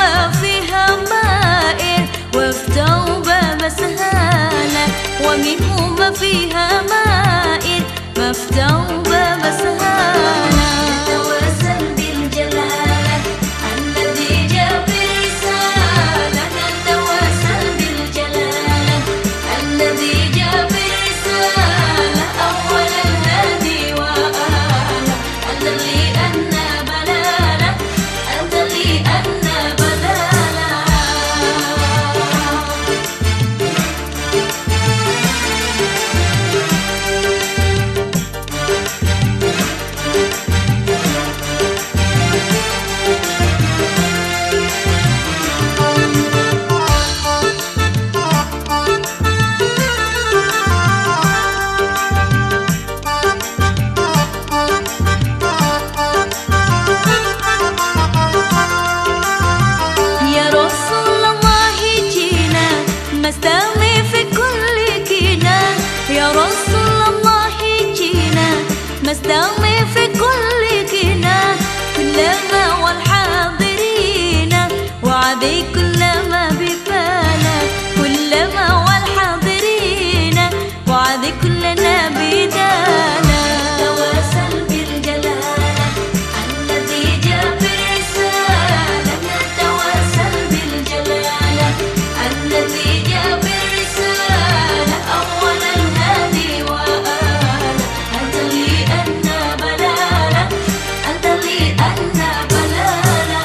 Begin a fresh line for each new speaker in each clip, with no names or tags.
ما فيها مائر وافتوا باب سهالة، ومنه ما فيها مائر مفتوا باب سهالة. نتوسل بالجلالة الذي جاء بالرسالة، نتوسل بالجلالة الذي جاء بالرسالة، أول الهادي وآله، أنت لي أنا بلالة، أنت لي أنا بلالة. مستمي في كل كنا يا رسول الله جينا، مستمي في كل كنا كلما والحاضرين وعدي كلما ببالك، كلما والحاضرين وعدي كلنا بدانا. نتوسل بالجلالة الذي جاء بالرسالة، نتوسل بالجلالة الذي جاء بالرسالة، أول الهادي وآله، أنت لي أنا بلالة، أنت لي أنا بلالة.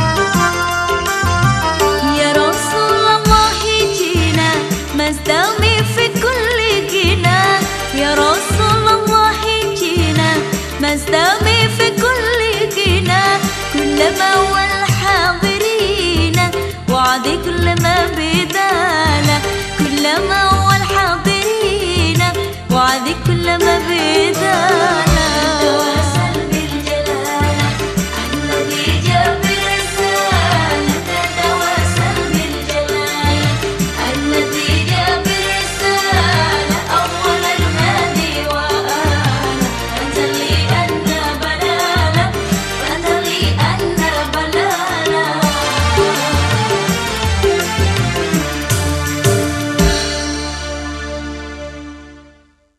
Tell me